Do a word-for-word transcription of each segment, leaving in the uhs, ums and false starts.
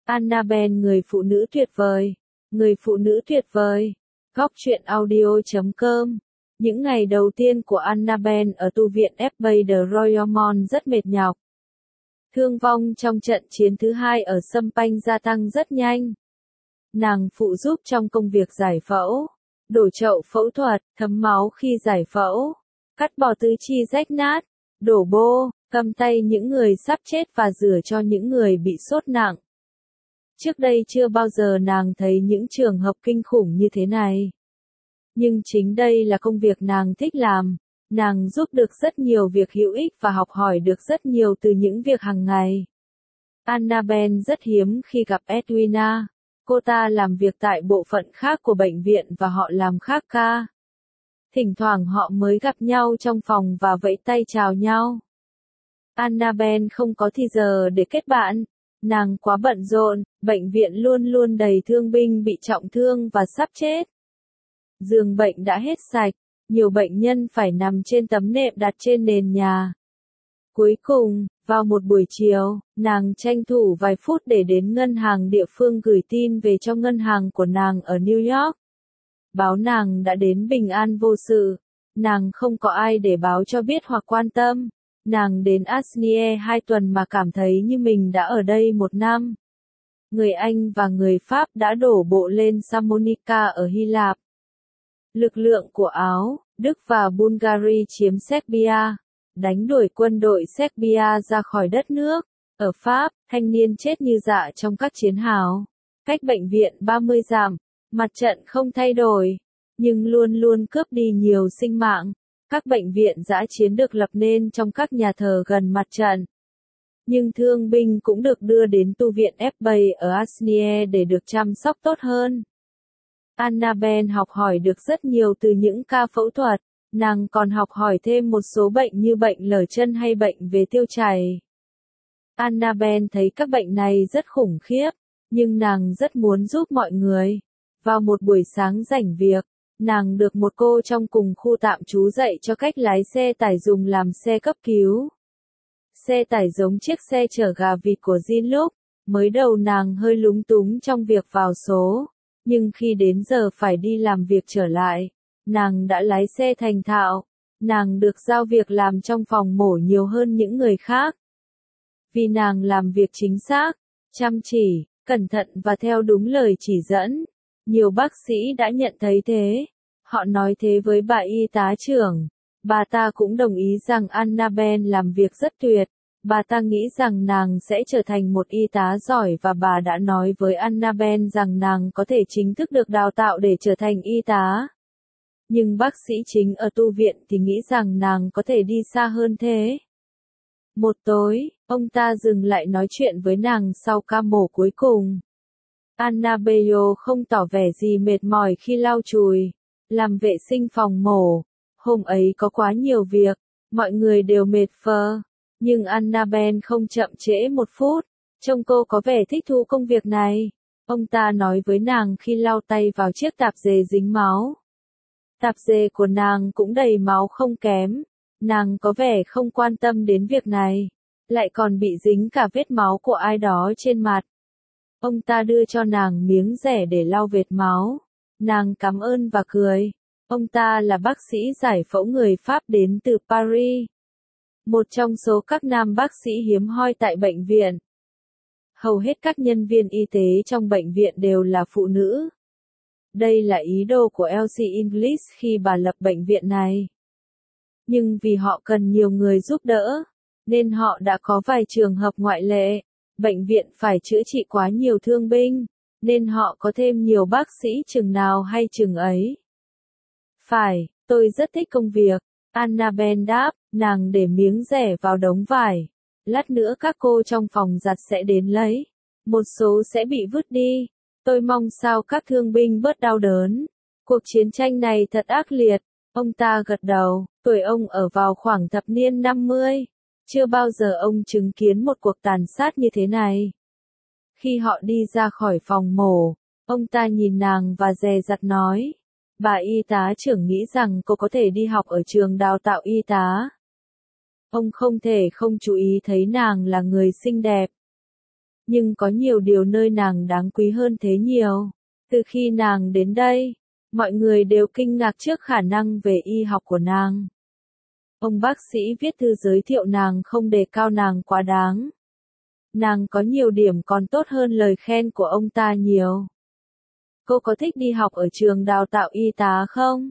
Annabelle người phụ nữ tuyệt vời. Người phụ nữ tuyệt vời. Góc truyện audio chấm com. Những ngày đầu tiên của Annabelle ở tu viện Abbey de Royaume rất mệt nhọc. Thương vong trong trận chiến thứ hai ở Champagne gia tăng rất nhanh. Nàng phụ giúp trong công việc giải phẫu, đổ chậu phẫu thuật, thấm máu khi giải phẫu, cắt bỏ tứ chi rách nát, đổ bô, cầm tay những người sắp chết và rửa cho những người bị sốt nặng. Trước đây chưa bao giờ nàng thấy những trường hợp kinh khủng như thế này. Nhưng chính đây là công việc nàng thích làm, nàng giúp được rất nhiều việc hữu ích và học hỏi được rất nhiều từ những việc hàng ngày. Annabelle rất hiếm khi gặp Edwina. Cô ta làm việc tại bộ phận khác của bệnh viện và họ làm khác ca. Thỉnh thoảng họ mới gặp nhau trong phòng và vẫy tay chào nhau. Annabelle không có thì giờ để kết bạn. Nàng quá bận rộn, bệnh viện luôn luôn đầy thương binh bị trọng thương và sắp chết. Giường bệnh đã hết sạch, nhiều bệnh nhân phải nằm trên tấm nệm đặt trên nền nhà. Cuối cùng, vào một buổi chiều, nàng tranh thủ vài phút để đến ngân hàng địa phương gửi tin về cho ngân hàng của nàng ở New York. Báo nàng đã đến bình an vô sự. Nàng không có ai để báo cho biết hoặc quan tâm. Nàng đến Asnie hai tuần mà cảm thấy như mình đã ở đây một năm. Người Anh và người Pháp đã đổ bộ lên Salmonica ở Hy Lạp. Lực lượng của Áo, Đức và Bulgaria chiếm Serbia, đánh đuổi quân đội Serbia ra khỏi đất nước. Ở Pháp, thanh niên chết như dạ trong các chiến hào. Cách bệnh viện ba mươi dặm, mặt trận không thay đổi, nhưng luôn luôn cướp đi nhiều sinh mạng. Các bệnh viện dã chiến được lập nên trong các nhà thờ gần mặt trận. Nhưng thương binh cũng được đưa đến tu viện Abbey ở Asnie để được chăm sóc tốt hơn. Annabelle học hỏi được rất nhiều từ những ca phẫu thuật. Nàng còn học hỏi thêm một số bệnh như bệnh lở chân hay bệnh về tiêu chảy. Annabelle thấy các bệnh này rất khủng khiếp, nhưng nàng rất muốn giúp mọi người. Vào một buổi sáng rảnh việc, nàng được một cô trong cùng khu tạm trú dạy cho cách lái xe tải dùng làm xe cấp cứu. Xe tải giống chiếc xe chở gà vịt của Jean lúc. Mới đầu nàng hơi lúng túng trong việc vào số, nhưng khi đến giờ phải đi làm việc trở lại, nàng đã lái xe thành thạo. Nàng được giao việc làm trong phòng mổ nhiều hơn những người khác. Vì nàng làm việc chính xác, chăm chỉ, cẩn thận và theo đúng lời chỉ dẫn. Nhiều bác sĩ đã nhận thấy thế. Họ nói thế với bà y tá trưởng. Bà ta cũng đồng ý rằng Annabelle làm việc rất tuyệt. Bà ta nghĩ rằng nàng sẽ trở thành một y tá giỏi và bà đã nói với Annabelle rằng nàng có thể chính thức được đào tạo để trở thành y tá. Nhưng bác sĩ chính ở tu viện thì nghĩ rằng nàng có thể đi xa hơn thế. Một tối, ông ta dừng lại nói chuyện với nàng sau ca mổ cuối cùng. Annabelle không tỏ vẻ gì mệt mỏi khi lau chùi, làm vệ sinh phòng mổ. Hôm ấy có quá nhiều việc, mọi người đều mệt phờ. Nhưng Annabelle không chậm trễ một phút, trông cô có vẻ thích thú công việc này. Ông ta nói với nàng khi lau tay vào chiếc tạp dề dính máu. Tạp dề của nàng cũng đầy máu không kém. Nàng có vẻ không quan tâm đến việc này, lại còn bị dính cả vết máu của ai đó trên mặt. Ông ta đưa cho nàng miếng rẻ để lau vệt máu. Nàng cảm ơn và cười. Ông ta là bác sĩ giải phẫu người Pháp đến từ Paris. Một trong số các nam bác sĩ hiếm hoi tại bệnh viện. Hầu hết các nhân viên y tế trong bệnh viện đều là phụ nữ. Đây là ý đồ của Elsie English khi bà lập bệnh viện này. Nhưng vì họ cần nhiều người giúp đỡ, nên họ đã có vài trường hợp ngoại lệ. Bệnh viện phải chữa trị quá nhiều thương binh, nên họ có thêm nhiều bác sĩ chừng nào hay chừng ấy. Phải, tôi rất thích công việc. Annabelle đáp, nàng để miếng rẻ vào đống vải. Lát nữa các cô trong phòng giặt sẽ đến lấy. Một số sẽ bị vứt đi. Tôi mong sao các thương binh bớt đau đớn. Cuộc chiến tranh này thật ác liệt. Ông ta gật đầu, tuổi ông ở vào khoảng thập niên năm mươi. Chưa bao giờ ông chứng kiến một cuộc tàn sát như thế này. Khi họ đi ra khỏi phòng mổ, ông ta nhìn nàng và dè dặt nói. Bà y tá trưởng nghĩ rằng cô có thể đi học ở trường đào tạo y tá. Ông không thể không chú ý thấy nàng là người xinh đẹp. Nhưng có nhiều điều nơi nàng đáng quý hơn thế nhiều. Từ khi nàng đến đây, mọi người đều kinh ngạc trước khả năng về y học của nàng. Ông bác sĩ viết thư giới thiệu nàng không đề cao nàng quá đáng. Nàng có nhiều điểm còn tốt hơn lời khen của ông ta nhiều. Cô có thích đi học ở trường đào tạo y tá không?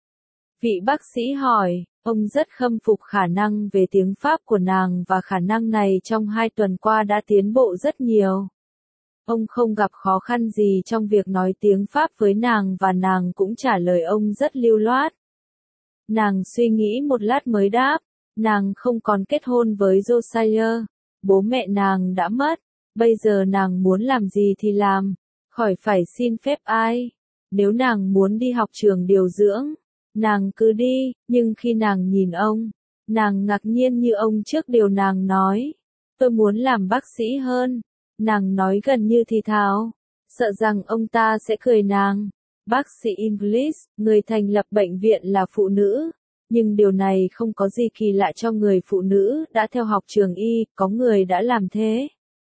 Vị bác sĩ hỏi, ông rất khâm phục khả năng về tiếng Pháp của nàng và khả năng này trong hai tuần qua đã tiến bộ rất nhiều. Ông không gặp khó khăn gì trong việc nói tiếng Pháp với nàng và nàng cũng trả lời ông rất lưu loát. Nàng suy nghĩ một lát mới đáp, nàng không còn kết hôn với Josiah, bố mẹ nàng đã mất, bây giờ nàng muốn làm gì thì làm, khỏi phải xin phép ai. Nếu nàng muốn đi học trường điều dưỡng, nàng cứ đi, nhưng khi nàng nhìn ông, nàng ngạc nhiên như ông trước điều nàng nói. Tôi muốn làm bác sĩ hơn, nàng nói gần như thì thào, sợ rằng ông ta sẽ cười nàng. Bác sĩ English, người thành lập bệnh viện là phụ nữ, nhưng điều này không có gì kỳ lạ cho người phụ nữ đã theo học trường y, có người đã làm thế.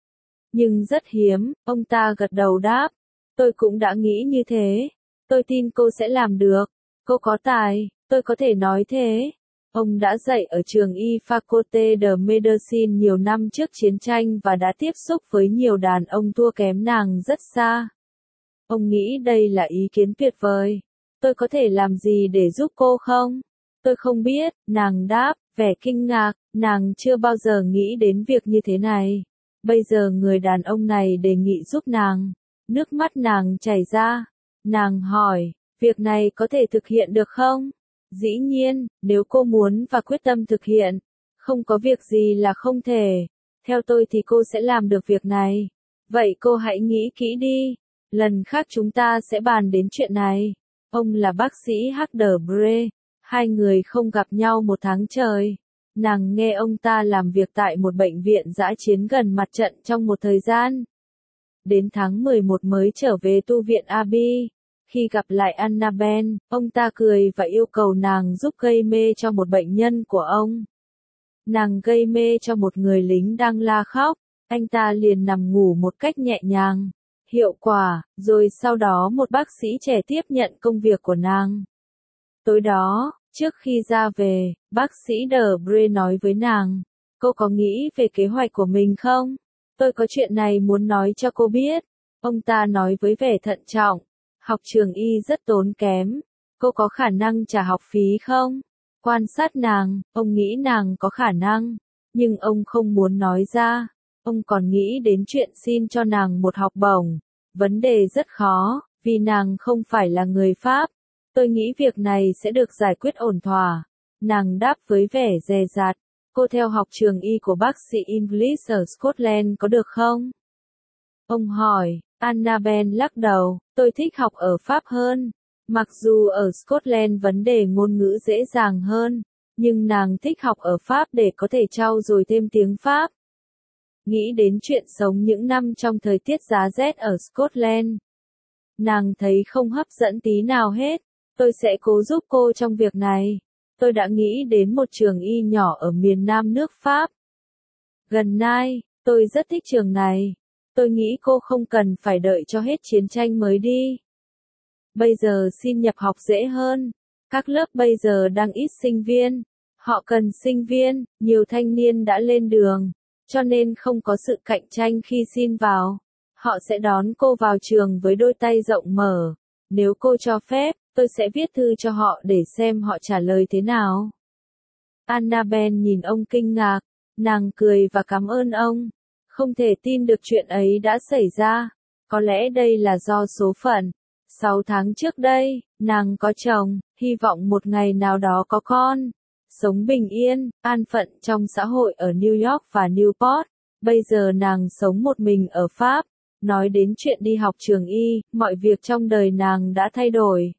Nhưng rất hiếm, ông ta gật đầu đáp, tôi cũng đã nghĩ như thế, tôi tin cô sẽ làm được, cô có tài, tôi có thể nói thế. Ông đã dạy ở trường y Faculté de Medicine nhiều năm trước chiến tranh và đã tiếp xúc với nhiều đàn ông thua kém nàng rất xa. Ông nghĩ đây là ý kiến tuyệt vời. Tôi có thể làm gì để giúp cô không? Tôi không biết, nàng đáp, vẻ kinh ngạc, nàng chưa bao giờ nghĩ đến việc như thế này. Bây giờ người đàn ông này đề nghị giúp nàng. Nước mắt nàng chảy ra. Nàng hỏi, việc này có thể thực hiện được không? Dĩ nhiên, nếu cô muốn và quyết tâm thực hiện, không có việc gì là không thể. Theo tôi thì cô sẽ làm được việc này. Vậy cô hãy nghĩ kỹ đi. Lần khác chúng ta sẽ bàn đến chuyện này. Ông là bác sĩ Harder-Bre. Hai người không gặp nhau một tháng trời. Nàng nghe ông ta làm việc tại một bệnh viện dã chiến gần mặt trận trong một thời gian. Đến tháng mười một mới trở về tu viện Abbey. Khi gặp lại Annabelle, ông ta cười và yêu cầu nàng giúp gây mê cho một bệnh nhân của ông. Nàng gây mê cho một người lính đang la khóc. Anh ta liền nằm ngủ một cách nhẹ nhàng. Hiệu quả, rồi sau đó một bác sĩ trẻ tiếp nhận công việc của nàng. Tối đó, trước khi ra về, bác sĩ Debre nói với nàng, cô có nghĩ về kế hoạch của mình không? Tôi có chuyện này muốn nói cho cô biết. Ông ta nói với vẻ thận trọng, học trường y rất tốn kém, cô có khả năng trả học phí không? Quan sát nàng, ông nghĩ nàng có khả năng, nhưng ông không muốn nói ra. Ông còn nghĩ đến chuyện xin cho nàng một học bổng. Vấn đề rất khó, vì nàng không phải là người Pháp. Tôi nghĩ việc này sẽ được giải quyết ổn thỏa. Nàng đáp với vẻ dè dặt. Cô theo học trường y của bác sĩ English ở Scotland có được không? Ông hỏi, Annabelle lắc đầu, tôi thích học ở Pháp hơn. Mặc dù ở Scotland vấn đề ngôn ngữ dễ dàng hơn, nhưng nàng thích học ở Pháp để có thể trau dồi thêm tiếng Pháp. Nghĩ đến chuyện sống những năm trong thời tiết giá rét ở Scotland. Nàng thấy không hấp dẫn tí nào hết. Tôi sẽ cố giúp cô trong việc này. Tôi đã nghĩ đến một trường y nhỏ ở miền nam nước Pháp. Gần Nai, tôi rất thích trường này. Tôi nghĩ cô không cần phải đợi cho hết chiến tranh mới đi. Bây giờ xin nhập học dễ hơn. Các lớp bây giờ đang ít sinh viên. Họ cần sinh viên, nhiều thanh niên đã lên đường. Cho nên không có sự cạnh tranh khi xin vào. Họ sẽ đón cô vào trường với đôi tay rộng mở. Nếu cô cho phép, tôi sẽ viết thư cho họ để xem họ trả lời thế nào. Annabelle nhìn ông kinh ngạc. Nàng cười và cảm ơn ông. Không thể tin được chuyện ấy đã xảy ra. Có lẽ đây là do số phận. Sáu tháng trước đây, nàng có chồng, hy vọng một ngày nào đó có con. Sống bình yên, an phận trong xã hội ở New York và Newport. Bây giờ nàng sống một mình ở Pháp. Nói đến chuyện đi học trường y, mọi việc trong đời nàng đã thay đổi.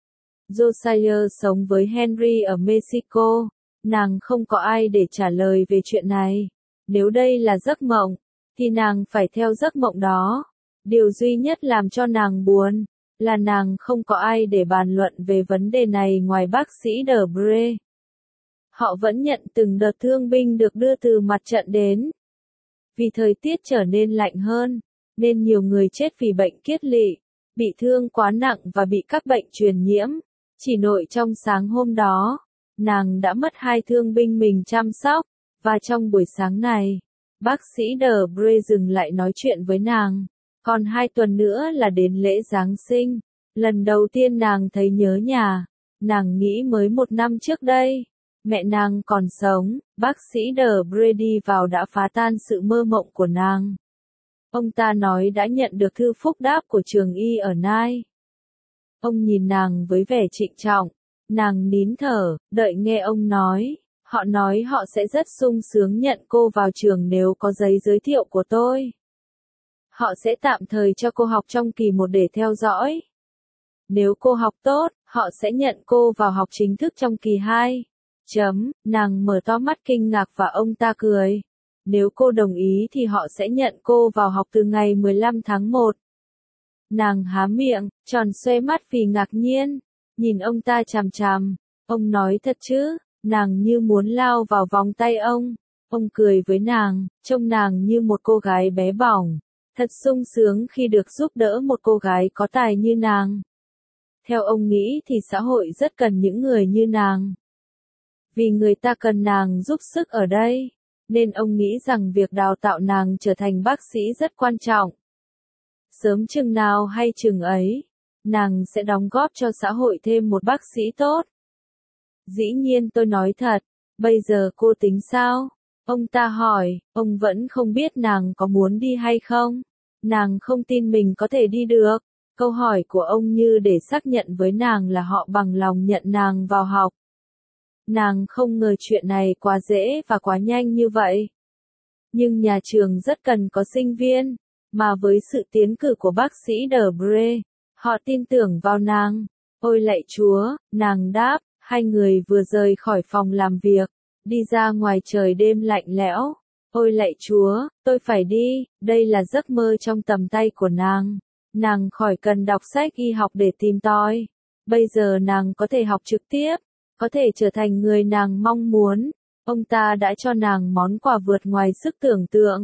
Josiah sống với Henry ở Mexico. Nàng không có ai để trả lời về chuyện này. Nếu đây là giấc mộng, thì nàng phải theo giấc mộng đó. Điều duy nhất làm cho nàng buồn, là nàng không có ai để bàn luận về vấn đề này ngoài bác sĩ Debre. Họ vẫn nhận từng đợt thương binh được đưa từ mặt trận đến. Vì thời tiết trở nên lạnh hơn, nên nhiều người chết vì bệnh kiết lỵ, bị thương quá nặng và bị các bệnh truyền nhiễm. Chỉ nội trong sáng hôm đó, nàng đã mất hai thương binh mình chăm sóc, và trong buổi sáng này, bác sĩ Debre dừng lại nói chuyện với nàng. Còn hai tuần nữa là đến lễ Giáng sinh. Lần đầu tiên nàng thấy nhớ nhà, nàng nghĩ mới một năm trước đây, mẹ nàng còn sống, bác sĩ Debre đi vào đã phá tan sự mơ mộng của nàng. Ông ta nói đã nhận được thư phúc đáp của trường y ở Nai. Ông nhìn nàng với vẻ trịnh trọng, nàng nín thở, đợi nghe ông nói. Họ nói họ sẽ rất sung sướng nhận cô vào trường nếu có giấy giới thiệu của tôi. Họ sẽ tạm thời cho cô học trong kỳ một để theo dõi. Nếu cô học tốt, họ sẽ nhận cô vào học chính thức trong kỳ hai. Chấm, nàng mở to mắt kinh ngạc và ông ta cười. Nếu cô đồng ý thì họ sẽ nhận cô vào học từ ngày mười lăm tháng một. Nàng há miệng, tròn xoe mắt vì ngạc nhiên, nhìn ông ta chằm chằm. Ông nói thật chứ? Nàng như muốn lao vào vòng tay ông. Ông cười với nàng, trông nàng như một cô gái bé bỏng. Thật sung sướng khi được giúp đỡ một cô gái có tài như nàng. Theo ông nghĩ thì xã hội rất cần những người như nàng. Vì người ta cần nàng giúp sức ở đây, nên ông nghĩ rằng việc đào tạo nàng trở thành bác sĩ rất quan trọng. Sớm chừng nào hay chừng ấy, nàng sẽ đóng góp cho xã hội thêm một bác sĩ tốt. Dĩ nhiên tôi nói thật, bây giờ cô tính sao? Ông ta hỏi, ông vẫn không biết nàng có muốn đi hay không? Nàng không tin mình có thể đi được. Câu hỏi của ông như để xác nhận với nàng là họ bằng lòng nhận nàng vào học. Nàng không ngờ chuyện này quá dễ và quá nhanh như vậy. Nhưng nhà trường rất cần có sinh viên, mà với sự tiến cử của bác sĩ Debre, họ tin tưởng vào nàng. Ôi lạy Chúa, nàng đáp, hai người vừa rời khỏi phòng làm việc, đi ra ngoài trời đêm lạnh lẽo. Ôi lạy Chúa, tôi phải đi, đây là giấc mơ trong tầm tay của nàng. Nàng khỏi cần đọc sách y học để tìm tòi. Bây giờ nàng có thể học trực tiếp, có thể trở thành người nàng mong muốn. Ông ta đã cho nàng món quà vượt ngoài sức tưởng tượng.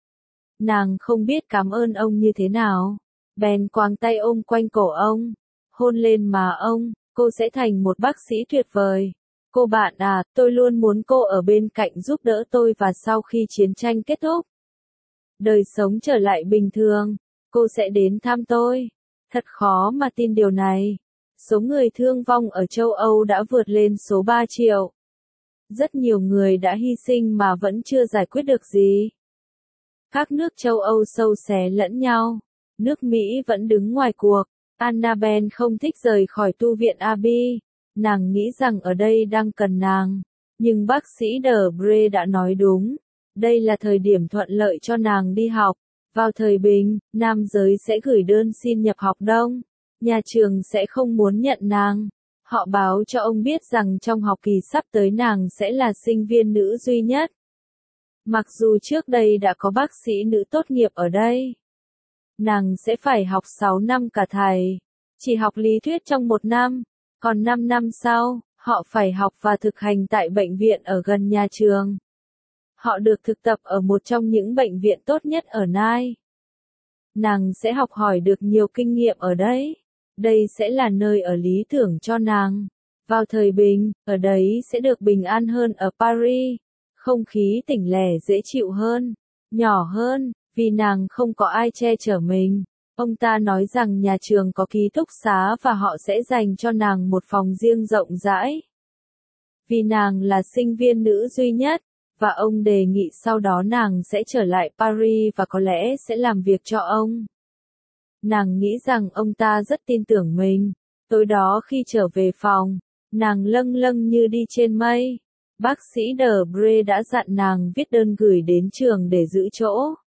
Nàng không biết cảm ơn ông như thế nào. Bèn quàng tay ôm quanh cổ ông, hôn lên má ông, cô sẽ thành một bác sĩ tuyệt vời. Cô bạn à, tôi luôn muốn cô ở bên cạnh giúp đỡ tôi và sau khi chiến tranh kết thúc, đời sống trở lại bình thường, cô sẽ đến thăm tôi. Thật khó mà tin điều này. Số người thương vong ở châu Âu đã vượt lên số ba triệu. Rất nhiều người đã hy sinh mà vẫn chưa giải quyết được gì. Các nước châu Âu sâu xé lẫn nhau. Nước Mỹ vẫn đứng ngoài cuộc. Annabelle không thích rời khỏi tu viện Abbey. Nàng nghĩ rằng ở đây đang cần nàng. Nhưng bác sĩ Debre đã nói đúng. Đây là thời điểm thuận lợi cho nàng đi học. Vào thời bình, nam giới sẽ gửi đơn xin nhập học đông. Nhà trường sẽ không muốn nhận nàng. Họ báo cho ông biết rằng trong học kỳ sắp tới nàng sẽ là sinh viên nữ duy nhất. Mặc dù trước đây đã có bác sĩ nữ tốt nghiệp ở đây. Nàng sẽ phải học sáu năm cả thầy. Chỉ học lý thuyết trong một năm. Còn năm năm sau, họ phải học và thực hành tại bệnh viện ở gần nhà trường. Họ được thực tập ở một trong những bệnh viện tốt nhất ở Nai. Nàng sẽ học hỏi được nhiều kinh nghiệm ở đây. Đây sẽ là nơi ở lý tưởng cho nàng. Vào thời bình, ở đấy sẽ được bình an hơn ở Paris. Không khí tỉnh lẻ dễ chịu hơn, nhỏ hơn, vì nàng không có ai che chở mình. Ông ta nói rằng nhà trường có ký túc xá và họ sẽ dành cho nàng một phòng riêng rộng rãi. Vì nàng là sinh viên nữ duy nhất, và ông đề nghị sau đó nàng sẽ trở lại Paris và có lẽ sẽ làm việc cho ông. Nàng nghĩ rằng ông ta rất tin tưởng mình. Tối đó khi trở về phòng, nàng lâng lâng như đi trên mây. Bác sĩ Debre đã dặn nàng viết đơn gửi đến trường để giữ chỗ.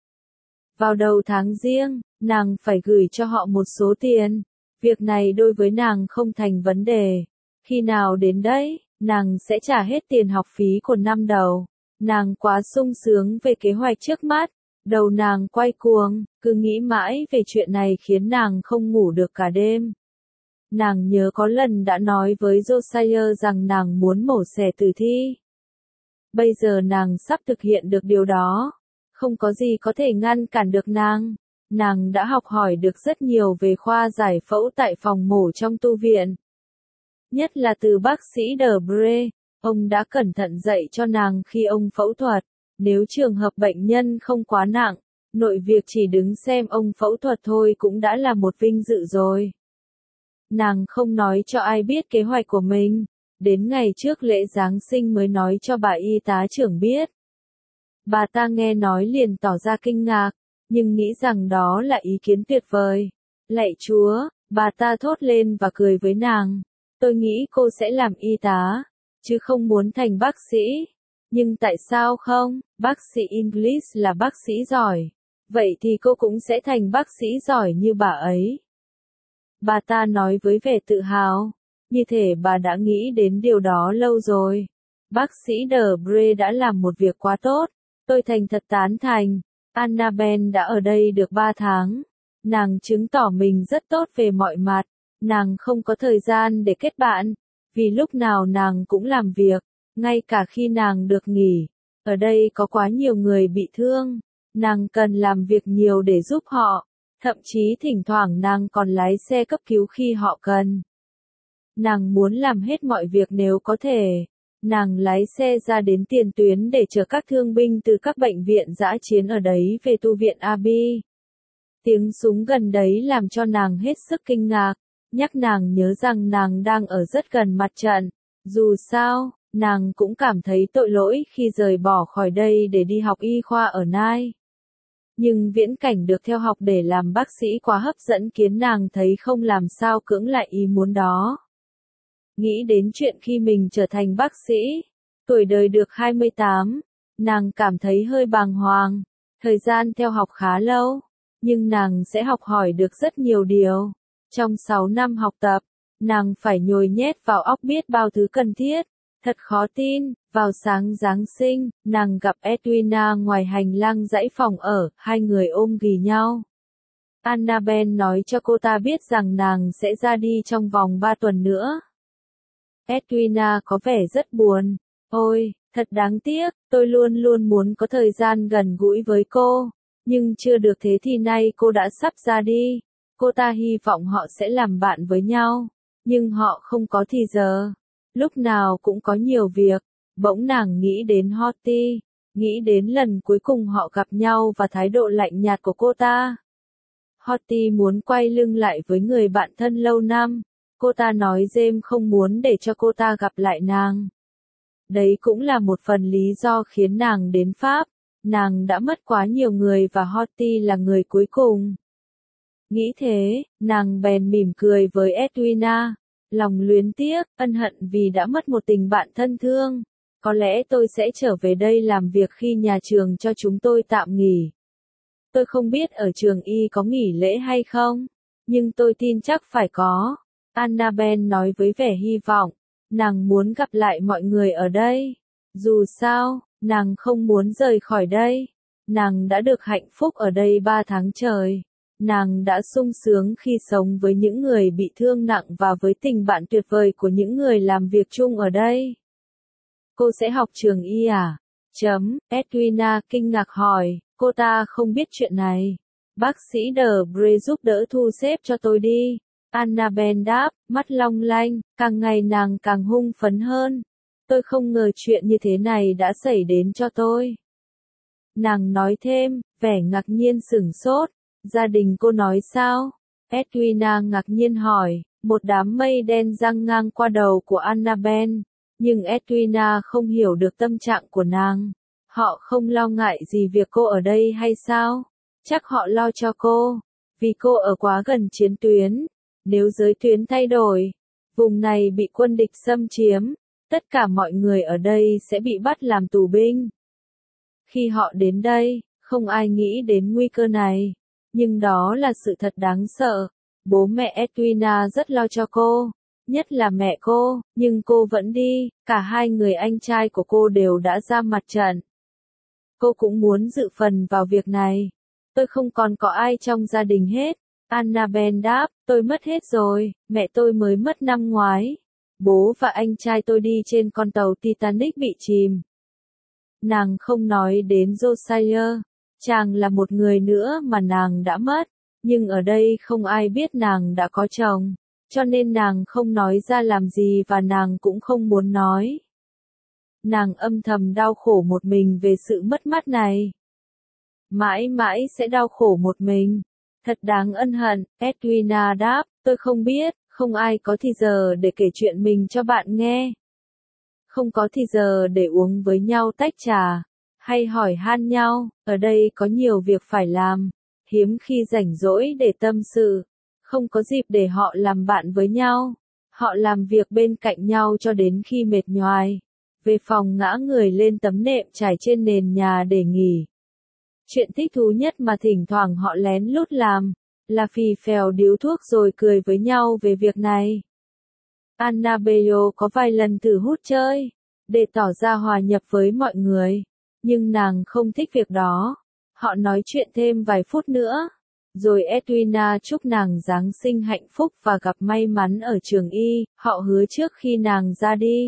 Vào đầu tháng Giêng, nàng phải gửi cho họ một số tiền. Việc này đối với nàng không thành vấn đề. Khi nào đến đấy, nàng sẽ trả hết tiền học phí của năm đầu. Nàng quá sung sướng về kế hoạch trước mắt. Đầu nàng quay cuồng, cứ nghĩ mãi về chuyện này khiến nàng không ngủ được cả đêm. Nàng nhớ có lần đã nói với Josiah rằng nàng muốn mổ xẻ tử thi. Bây giờ nàng sắp thực hiện được điều đó. Không có gì có thể ngăn cản được nàng. Nàng đã học hỏi được rất nhiều về khoa giải phẫu tại phòng mổ trong tu viện. Nhất là từ bác sĩ Debre, ông đã cẩn thận dạy cho nàng khi ông phẫu thuật. Nếu trường hợp bệnh nhân không quá nặng, nội việc chỉ đứng xem ông phẫu thuật thôi cũng đã là một vinh dự rồi. Nàng không nói cho ai biết kế hoạch của mình, đến ngày trước lễ Giáng sinh mới nói cho bà y tá trưởng biết. Bà ta nghe nói liền tỏ ra kinh ngạc, nhưng nghĩ rằng đó là ý kiến tuyệt vời. Lạy Chúa, bà ta thốt lên và cười với nàng. Tôi nghĩ cô sẽ làm y tá, chứ không muốn thành bác sĩ. Nhưng tại sao không? Bác sĩ English là bác sĩ giỏi. Vậy thì cô cũng sẽ thành bác sĩ giỏi như bà ấy. Bà ta nói với vẻ tự hào. Như thể bà đã nghĩ đến điều đó lâu rồi. Bác sĩ Debre đã làm một việc quá tốt. Tôi thành thật tán thành. Annabelle đã ở đây được ba tháng. Nàng chứng tỏ mình rất tốt về mọi mặt. Nàng không có thời gian để kết bạn. Vì lúc nào nàng cũng làm việc. Ngay cả khi nàng được nghỉ. Ở đây có quá nhiều người bị thương. Nàng cần làm việc nhiều để giúp họ. Thậm chí thỉnh thoảng nàng còn lái xe cấp cứu khi họ cần. Nàng muốn làm hết mọi việc nếu có thể. Nàng lái xe ra đến tiền tuyến để chở các thương binh từ các bệnh viện dã chiến ở đấy về tu viện Abi. Tiếng súng gần đấy làm cho nàng hết sức kinh ngạc, nhắc nàng nhớ rằng nàng đang ở rất gần mặt trận. Dù sao, nàng cũng cảm thấy tội lỗi khi rời bỏ khỏi đây để đi học y khoa ở Nai. Nhưng viễn cảnh được theo học để làm bác sĩ quá hấp dẫn khiến nàng thấy không làm sao cưỡng lại ý muốn đó. Nghĩ đến chuyện khi mình trở thành bác sĩ, tuổi đời được hai mươi tám, nàng cảm thấy hơi bàng hoàng. Thời gian theo học khá lâu, nhưng nàng sẽ học hỏi được rất nhiều điều. Trong sáu năm học tập, nàng phải nhồi nhét vào óc biết bao thứ cần thiết. Thật khó tin, vào sáng Giáng sinh, nàng gặp Edwina ngoài hành lang dãy phòng ở, hai người ôm ghì nhau. Annabelle nói cho cô ta biết rằng nàng sẽ ra đi trong vòng ba tuần nữa. Edwina có vẻ rất buồn. Ôi, thật đáng tiếc, tôi luôn luôn muốn có thời gian gần gũi với cô. Nhưng chưa được thế thì nay cô đã sắp ra đi. Cô ta hy vọng họ sẽ làm bạn với nhau. Nhưng họ không có thì giờ. Lúc nào cũng có nhiều việc. Bỗng nàng nghĩ đến Horty. Nghĩ đến lần cuối cùng họ gặp nhau và thái độ lạnh nhạt của cô ta. Horty muốn quay lưng lại với người bạn thân lâu năm. Cô ta nói James không muốn để cho cô ta gặp lại nàng. Đấy cũng là một phần lý do khiến nàng đến Pháp. Nàng đã mất quá nhiều người và Horty là người cuối cùng. Nghĩ thế, nàng bèn mỉm cười với Edwina. Lòng luyến tiếc, ân hận vì đã mất một tình bạn thân thương. Có lẽ tôi sẽ trở về đây làm việc khi nhà trường cho chúng tôi tạm nghỉ. Tôi không biết ở trường y có nghỉ lễ hay không, nhưng tôi tin chắc phải có. Annabelle nói với vẻ hy vọng. Nàng muốn gặp lại mọi người ở đây. Dù sao, nàng không muốn rời khỏi đây. Nàng đã được hạnh phúc ở đây ba tháng trời. Nàng đã sung sướng khi sống với những người bị thương nặng và với tình bạn tuyệt vời của những người làm việc chung ở đây. Cô sẽ học trường y à? Chấm, Edwina kinh ngạc hỏi, cô ta không biết chuyện này. Bác sĩ Debre giúp đỡ thu xếp cho tôi đi. Annabelle đáp, mắt long lanh, càng ngày nàng càng hung phấn hơn. Tôi không ngờ chuyện như thế này đã xảy đến cho tôi. Nàng nói thêm, vẻ ngạc nhiên sửng sốt. Gia đình cô nói sao? Edwina ngạc nhiên hỏi, một đám mây đen giăng ngang qua đầu của Annabelle. Nhưng Edwina không hiểu được tâm trạng của nàng. Họ không lo ngại gì việc cô ở đây hay sao? Chắc họ lo cho cô. Vì cô ở quá gần chiến tuyến. Nếu giới tuyến thay đổi, vùng này bị quân địch xâm chiếm, tất cả mọi người ở đây sẽ bị bắt làm tù binh. Khi họ đến đây, không ai nghĩ đến nguy cơ này. Nhưng đó là sự thật đáng sợ. Bố mẹ Edwina rất lo cho cô, nhất là mẹ cô, nhưng cô vẫn đi, cả hai người anh trai của cô đều đã ra mặt trận. Cô cũng muốn dự phần vào việc này. Tôi không còn có ai trong gia đình hết. Annabelle đáp, tôi mất hết rồi, mẹ tôi mới mất năm ngoái. Bố và anh trai tôi đi trên con tàu Titanic bị chìm. Nàng không nói đến Josiah, Chàng là một người nữa mà nàng đã mất, nhưng ở đây không ai biết nàng đã có chồng, cho nên nàng không nói ra làm gì và nàng cũng không muốn nói. Nàng âm thầm đau khổ một mình về sự mất mát này. Mãi mãi sẽ đau khổ một mình. Thật đáng ân hận, Edwina đáp, tôi không biết, không ai có thì giờ để kể chuyện mình cho bạn nghe. Không có thì giờ để uống với nhau tách trà, hay hỏi han nhau, ở đây có nhiều việc phải làm, hiếm khi rảnh rỗi để tâm sự, không có dịp để họ làm bạn với nhau. Họ làm việc bên cạnh nhau cho đến khi mệt nhoài, về phòng ngã người lên tấm nệm trải trên nền nhà để nghỉ. Chuyện thích thú nhất mà thỉnh thoảng họ lén lút làm, là phì phèo điếu thuốc rồi cười với nhau về việc này. Annabelle có vài lần thử hút chơi, để tỏ ra hòa nhập với mọi người, nhưng nàng không thích việc đó. Họ nói chuyện thêm vài phút nữa, rồi Edwina chúc nàng Giáng sinh hạnh phúc và gặp may mắn ở trường y. Họ hứa trước khi nàng ra đi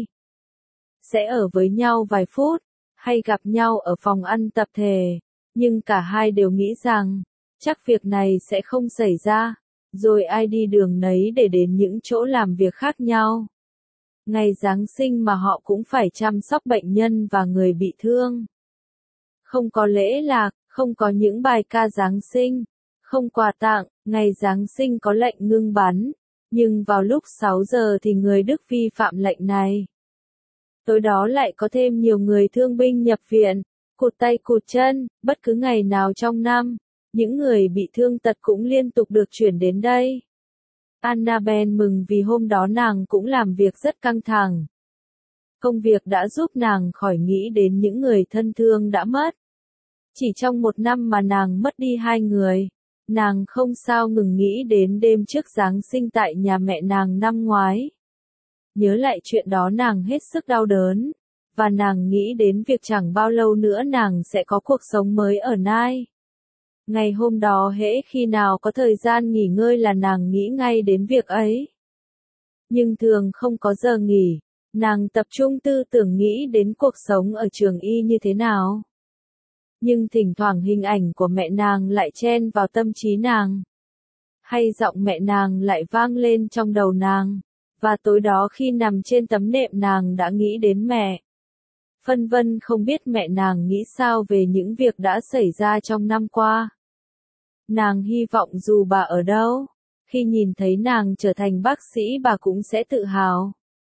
sẽ ở với nhau vài phút, hay gặp nhau ở phòng ăn tập thể, nhưng cả hai đều nghĩ rằng chắc việc này sẽ không xảy ra, rồi ai đi đường nấy để đến những chỗ làm việc khác nhau. Ngày Giáng sinh mà họ cũng phải chăm sóc bệnh nhân và người bị thương. Không có lễ lạc, không có những bài ca Giáng sinh, không quà tặng, ngày Giáng sinh có lệnh ngưng bắn, nhưng vào lúc sáu giờ thì người Đức vi phạm lệnh này. Tối đó lại có thêm nhiều người thương binh nhập viện, cụt tay cụt chân, bất cứ ngày nào trong năm, những người bị thương tật cũng liên tục được chuyển đến đây. Annabelle mừng vì hôm đó nàng cũng làm việc rất căng thẳng. Công việc đã giúp nàng khỏi nghĩ đến những người thân thương đã mất. Chỉ trong một năm mà nàng mất đi hai người, nàng không sao ngừng nghĩ đến đêm trước Giáng sinh tại nhà mẹ nàng năm ngoái. Nhớ lại chuyện đó nàng hết sức đau đớn, và nàng nghĩ đến việc chẳng bao lâu nữa nàng sẽ có cuộc sống mới ở Nai. Ngày hôm đó hễ khi nào có thời gian nghỉ ngơi là nàng nghĩ ngay đến việc ấy. Nhưng thường không có giờ nghỉ, nàng tập trung tư tưởng nghĩ đến cuộc sống ở trường y như thế nào. Nhưng thỉnh thoảng hình ảnh của mẹ nàng lại chen vào tâm trí nàng. Hay giọng mẹ nàng lại vang lên trong đầu nàng. Và tối đó khi nằm trên tấm nệm nàng đã nghĩ đến mẹ. Phân vân không biết mẹ nàng nghĩ sao về những việc đã xảy ra trong năm qua. Nàng hy vọng dù bà ở đâu, khi nhìn thấy nàng trở thành bác sĩ bà cũng sẽ tự hào.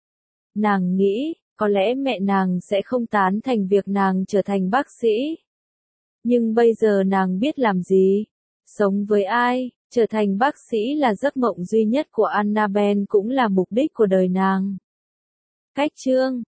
Nàng nghĩ, có lẽ mẹ nàng sẽ không tán thành việc nàng trở thành bác sĩ. Nhưng bây giờ nàng biết làm gì, sống với ai, trở thành bác sĩ là giấc mộng duy nhất của Annabelle cũng là mục đích của đời nàng. Cách chương